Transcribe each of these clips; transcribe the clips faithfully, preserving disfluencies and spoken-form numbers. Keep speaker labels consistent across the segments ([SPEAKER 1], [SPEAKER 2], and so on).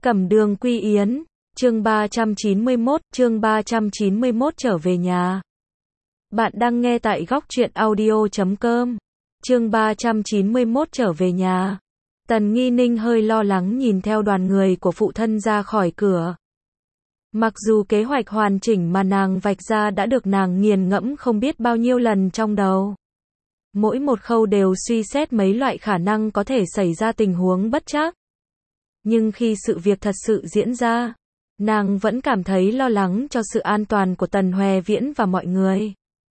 [SPEAKER 1] Cẩm Đường Quy Yến, chương ba trăm chín mươi mốt, chương ba trăm chín mươi mốt trở về nhà. Bạn đang nghe tại góc truyện audio chấm com. Chương ba trăm chín mươi mốt trở về nhà. Tần Nghi Ninh hơi lo lắng nhìn theo đoàn người của phụ thân ra khỏi cửa. Mặc dù kế hoạch hoàn chỉnh mà nàng vạch ra đã được nàng nghiền ngẫm không biết bao nhiêu lần trong đầu. Mỗi một khâu đều suy xét mấy loại khả năng có thể xảy ra tình huống bất trắc. Nhưng khi sự việc thật sự diễn ra, nàng vẫn cảm thấy lo lắng cho sự an toàn của Tần Hoè Viễn và mọi người.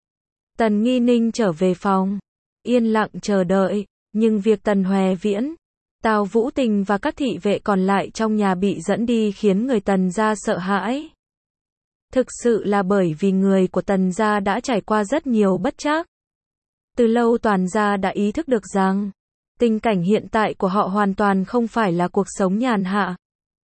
[SPEAKER 1] Tần Nghi Ninh trở về phòng, yên lặng chờ đợi, nhưng việc Tần Hoè Viễn, Tào Vũ Tình và các thị vệ còn lại trong nhà bị dẫn đi khiến người Tần gia sợ hãi. Thực sự là bởi vì người của Tần gia đã trải qua rất nhiều bất trắc. Từ lâu toàn gia đã ý thức được rằng, tình cảnh hiện tại của họ hoàn toàn không phải là cuộc sống nhàn hạ.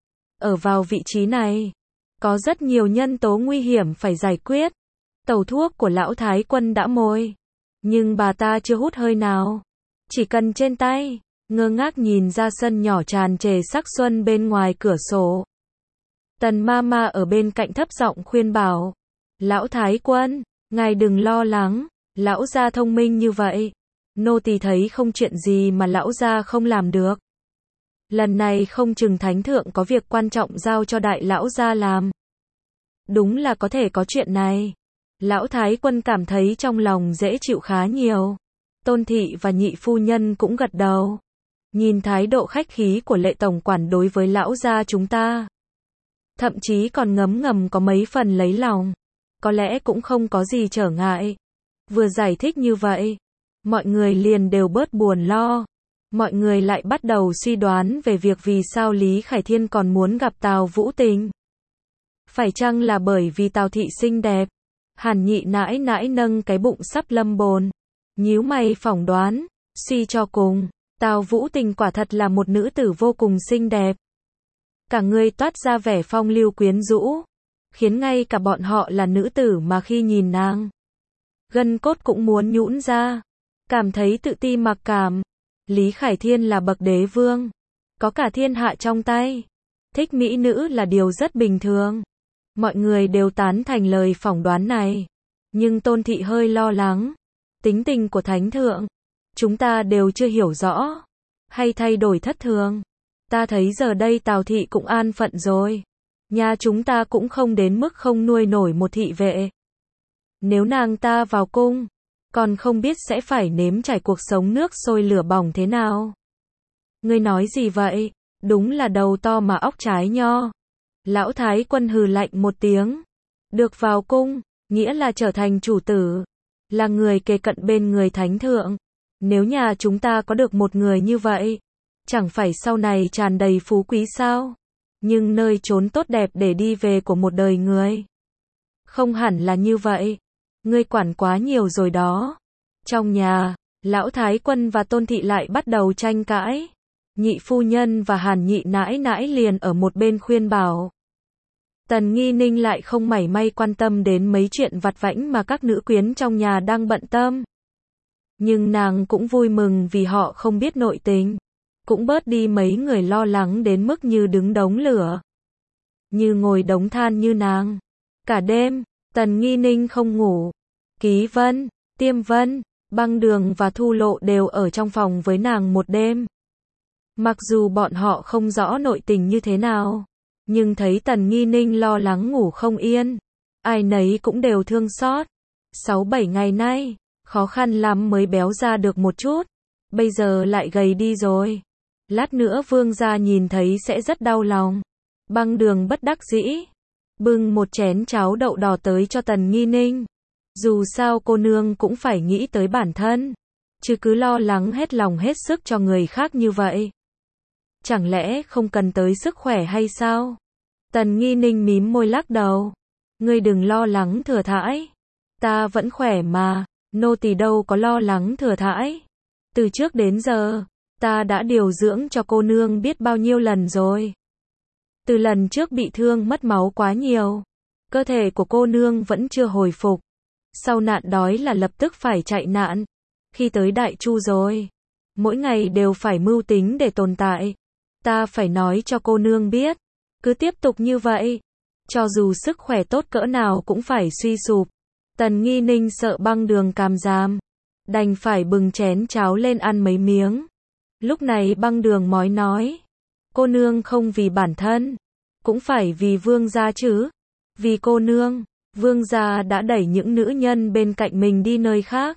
[SPEAKER 1] Ở vào vị trí này, có rất nhiều nhân tố nguy hiểm phải giải quyết. Tẩu thuốc của lão Thái Quân đã môi, nhưng bà ta chưa hút hơi nào. Chỉ cần trên tay, ngơ ngác nhìn ra sân nhỏ tràn trề sắc xuân bên ngoài cửa sổ. Tần ma ma ở bên cạnh thấp giọng khuyên bảo, lão Thái Quân, ngài đừng lo lắng, lão gia thông minh như vậy. Nô tỳ thấy không chuyện gì mà lão gia không làm được. Lần này không chừng thánh thượng có việc quan trọng giao cho đại lão gia làm. Đúng là có thể có chuyện này. Lão Thái Quân cảm thấy trong lòng dễ chịu khá nhiều. Tôn thị và nhị phu nhân cũng gật đầu. Nhìn thái độ khách khí của Lệ tổng quản đối với lão gia chúng ta, thậm chí còn ngấm ngầm có mấy phần lấy lòng. Có lẽ cũng không có gì trở ngại. Vừa giải thích như vậy, mọi người liền đều bớt buồn lo. Mọi người lại bắt đầu suy đoán về việc vì sao Lý Khải Thiên còn muốn gặp Tào Vũ Tình. Phải chăng là bởi vì Tào thị xinh đẹp? Hàn nhị nãi nãi nâng cái bụng sắp lâm bồn, nhíu mày phỏng đoán, suy cho cùng, Tào Vũ Tình quả thật là một nữ tử vô cùng xinh đẹp. Cả người toát ra vẻ phong lưu quyến rũ, khiến ngay cả bọn họ là nữ tử mà khi nhìn nàng, gân cốt cũng muốn nhũn ra, cảm thấy tự ti mặc cảm. Lý Khải Thiên là bậc đế vương, có cả thiên hạ trong tay. Thích mỹ nữ là điều rất bình thường. Mọi người đều tán thành lời phỏng đoán này. Nhưng Tôn thị hơi lo lắng. Tính tình của thánh thượng, chúng ta đều chưa hiểu rõ. Hay thay đổi thất thường. Ta thấy giờ đây Tào thị cũng an phận rồi. Nhà chúng ta cũng không đến mức không nuôi nổi một thị vệ. Nếu nàng ta vào cung, còn không biết sẽ phải nếm trải cuộc sống nước sôi lửa bỏng thế nào. Ngươi nói gì vậy? Đúng là đầu to mà óc trái nho. Lão Thái Quân hừ lạnh một tiếng. Được vào cung, nghĩa là trở thành chủ tử, là người kề cận bên người thánh thượng. Nếu nhà chúng ta có được một người như vậy, chẳng phải sau này tràn đầy phú quý sao? Nhưng nơi trốn tốt đẹp để đi về của một đời người, không hẳn là như vậy. Ngươi quản quá nhiều rồi đó. Trong nhà, lão Thái Quân và Tôn thị lại bắt đầu tranh cãi. Nhị phu nhân và Hàn nhị nãi nãi liền ở một bên khuyên bảo. Tần Nghi Ninh lại không mảy may quan tâm đến mấy chuyện vặt vãnh mà các nữ quyến trong nhà đang bận tâm. Nhưng nàng cũng vui mừng vì họ không biết nội tình, cũng bớt đi mấy người lo lắng đến mức như đứng đống lửa, như ngồi đống than như nàng. Cả đêm, Tần Nghi Ninh không ngủ. Ký Vân, Tiêm Vân, Băng Đường và Thu Lộ đều ở trong phòng với nàng một đêm. Mặc dù bọn họ không rõ nội tình như thế nào, nhưng thấy Tần Nghi Ninh lo lắng ngủ không yên, ai nấy cũng đều thương xót. Sáu bảy ngày nay, khó khăn lắm mới béo ra được một chút, bây giờ lại gầy đi rồi. Lát nữa vương gia nhìn thấy sẽ rất đau lòng. Băng Đường bất đắc dĩ bưng một chén cháo đậu đỏ tới cho Tần Nghi Ninh. Dù sao cô nương cũng phải nghĩ tới bản thân, chứ cứ lo lắng hết lòng hết sức cho người khác như vậy. Chẳng lẽ không cần tới sức khỏe hay sao? Tần Nghi Ninh mím môi lắc đầu. Ngươi đừng lo lắng thừa thãi. Ta vẫn khỏe mà, nô tỳ đâu có lo lắng thừa thãi. Từ trước đến giờ, ta đã điều dưỡng cho cô nương biết bao nhiêu lần rồi. Từ lần trước bị thương mất máu quá nhiều, cơ thể của cô nương vẫn chưa hồi phục. Sau nạn đói là lập tức phải chạy nạn. Khi tới Đại Chu rồi, mỗi ngày đều phải mưu tính để tồn tại. Ta phải nói cho cô nương biết, Cứ tiếp tục như vậy, cho dù sức khỏe tốt cỡ nào cũng phải suy sụp. Tần Nghi Ninh sợ băng đường cảm giam, đành phải bừng chén cháo lên ăn mấy miếng. Lúc này băng đường mói nói, cô nương không vì bản thân, cũng phải vì vương gia chứ. Vì cô nương, vương gia đã đẩy những nữ nhân bên cạnh mình đi nơi khác.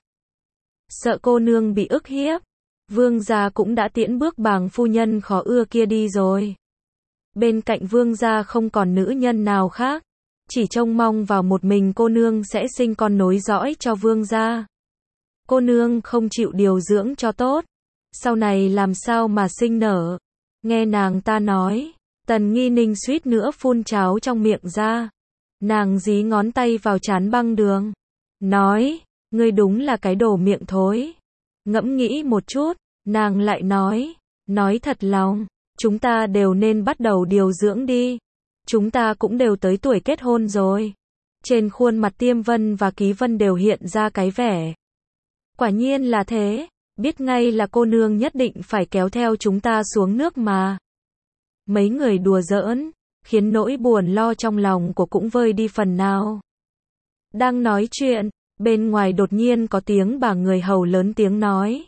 [SPEAKER 1] Sợ cô nương bị ức hiếp, vương gia cũng đã tiễn bước bàng phu nhân khó ưa kia đi rồi. Bên cạnh vương gia không còn nữ nhân nào khác, chỉ trông mong vào một mình cô nương sẽ sinh con nối dõi cho vương gia. Cô nương không chịu điều dưỡng cho tốt, sau này làm sao mà sinh nở. Nghe nàng ta nói, Tần Nghi Ninh suýt nữa phun cháo trong miệng ra. Nàng dí ngón tay vào trán băng đường, nói, ngươi đúng là cái đồ miệng thối. Ngẫm nghĩ một chút, nàng lại nói, nói thật lòng, chúng ta đều nên bắt đầu điều dưỡng đi. Chúng ta cũng đều tới tuổi kết hôn rồi. Trên khuôn mặt Tiêm Vân và Ký Vân đều hiện ra cái vẻ. Quả nhiên là thế, biết ngay là cô nương nhất định phải kéo theo chúng ta xuống nước mà. Mấy người đùa giỡn, khiến nỗi buồn lo trong lòng của cũng vơi đi phần nào. Đang nói chuyện, bên ngoài đột nhiên có tiếng bà người hầu lớn tiếng nói.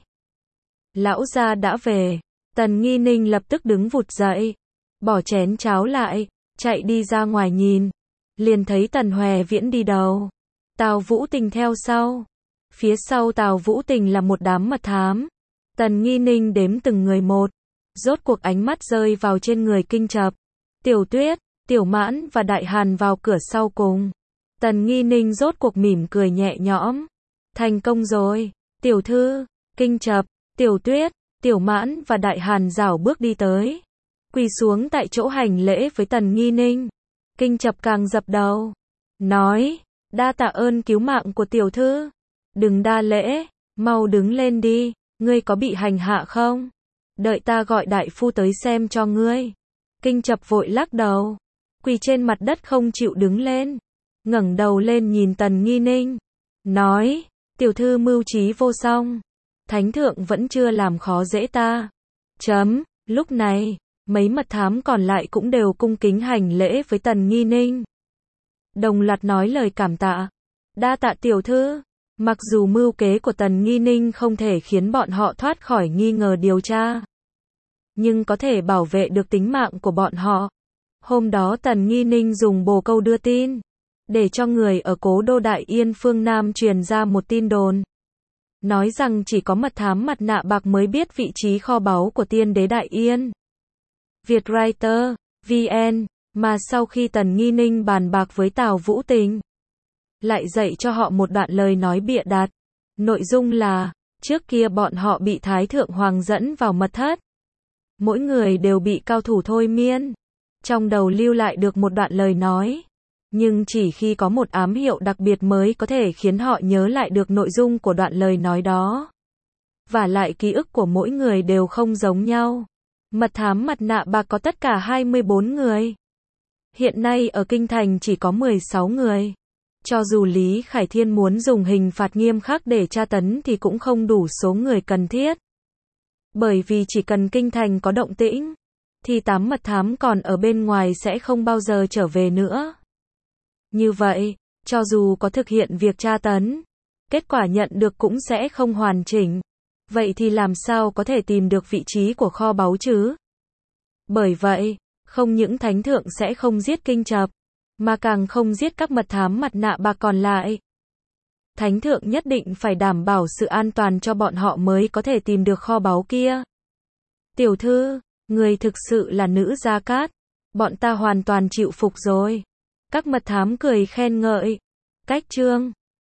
[SPEAKER 1] Lão gia đã về. Tần Nghi Ninh lập tức đứng vụt dậy, bỏ chén cháo lại, chạy đi ra ngoài nhìn. Liền thấy Tần Hòe Viễn đi đầu, Tào Vũ Tình theo sau. Phía sau Tào Vũ Tình là một đám mật thám. Tần Nghi Ninh đếm từng người một, rốt cuộc ánh mắt rơi vào trên người Kinh Chập, Tiểu Tuyết, Tiểu Mãn và Đại Hàn vào cửa sau cùng. Tần Nghi Ninh rốt cuộc mỉm cười nhẹ nhõm. Thành công rồi, tiểu thư. Kinh Chập, Tiểu Tuyết, Tiểu Mãn và Đại Hàn rảo bước đi tới, quỳ xuống tại chỗ hành lễ với Tần Nghi Ninh. Kinh Chập càng dập đầu, nói, đa tạ ơn cứu mạng của tiểu thư. Đừng đa lễ, mau đứng lên đi, ngươi có bị hành hạ không? Đợi ta gọi đại phu tới xem cho ngươi. Kinh Chập vội lắc đầu, quỳ trên mặt đất không chịu đứng lên, ngẩng đầu lên nhìn Tần Nghi Ninh, nói, tiểu thư mưu trí vô song, thánh thượng vẫn chưa làm khó dễ ta. Chấm, lúc này, mấy mật thám còn lại cũng đều cung kính hành lễ với Tần Nghi Ninh. Đồng loạt nói lời cảm tạ. Đa tạ tiểu thư. Mặc dù mưu kế của Tần Nghi Ninh không thể khiến bọn họ thoát khỏi nghi ngờ điều tra, nhưng có thể bảo vệ được tính mạng của bọn họ. Hôm đó Tần Nghi Ninh dùng bồ câu đưa tin, để cho người ở cố đô Đại Yên phương Nam truyền ra một tin đồn, nói rằng chỉ có mật thám mặt nạ bạc mới biết vị trí kho báu của tiên đế Đại Yên. Vietwriter, vê en, mà sau khi Tần Nghi Ninh bàn bạc với Tào Vũ Tình, lại dạy cho họ một đoạn lời nói bịa đặt. Nội dung là, trước kia bọn họ bị Thái Thượng Hoàng dẫn vào mật thất. Mỗi người đều bị cao thủ thôi miên. Trong đầu lưu lại được một đoạn lời nói. Nhưng chỉ khi có một ám hiệu đặc biệt mới có thể khiến họ nhớ lại được nội dung của đoạn lời nói đó. Và lại ký ức của mỗi người đều không giống nhau. Mật thám mặt nạ bạc có tất cả hai mươi bốn người. Hiện nay ở Kinh Thành chỉ có mười sáu người. Cho dù Lý Khải Thiên muốn dùng hình phạt nghiêm khắc để tra tấn thì cũng không đủ số người cần thiết. Bởi vì chỉ cần Kinh Thành có động tĩnh, thì tám mật thám còn ở bên ngoài sẽ không bao giờ trở về nữa. Như vậy, cho dù có thực hiện việc tra tấn, kết quả nhận được cũng sẽ không hoàn chỉnh. Vậy thì làm sao có thể tìm được vị trí của kho báu chứ? Bởi vậy, không những Thánh Thượng sẽ không giết Kinh Chập, mà càng không giết các mật thám mặt nạ bạc còn lại. Thánh Thượng nhất định phải đảm bảo sự an toàn cho bọn họ mới có thể tìm được kho báu kia. Tiểu thư, người thực sự là nữ Gia Cát. Bọn ta hoàn toàn chịu phục rồi. Các mật thám cười khen ngợi. Cách chương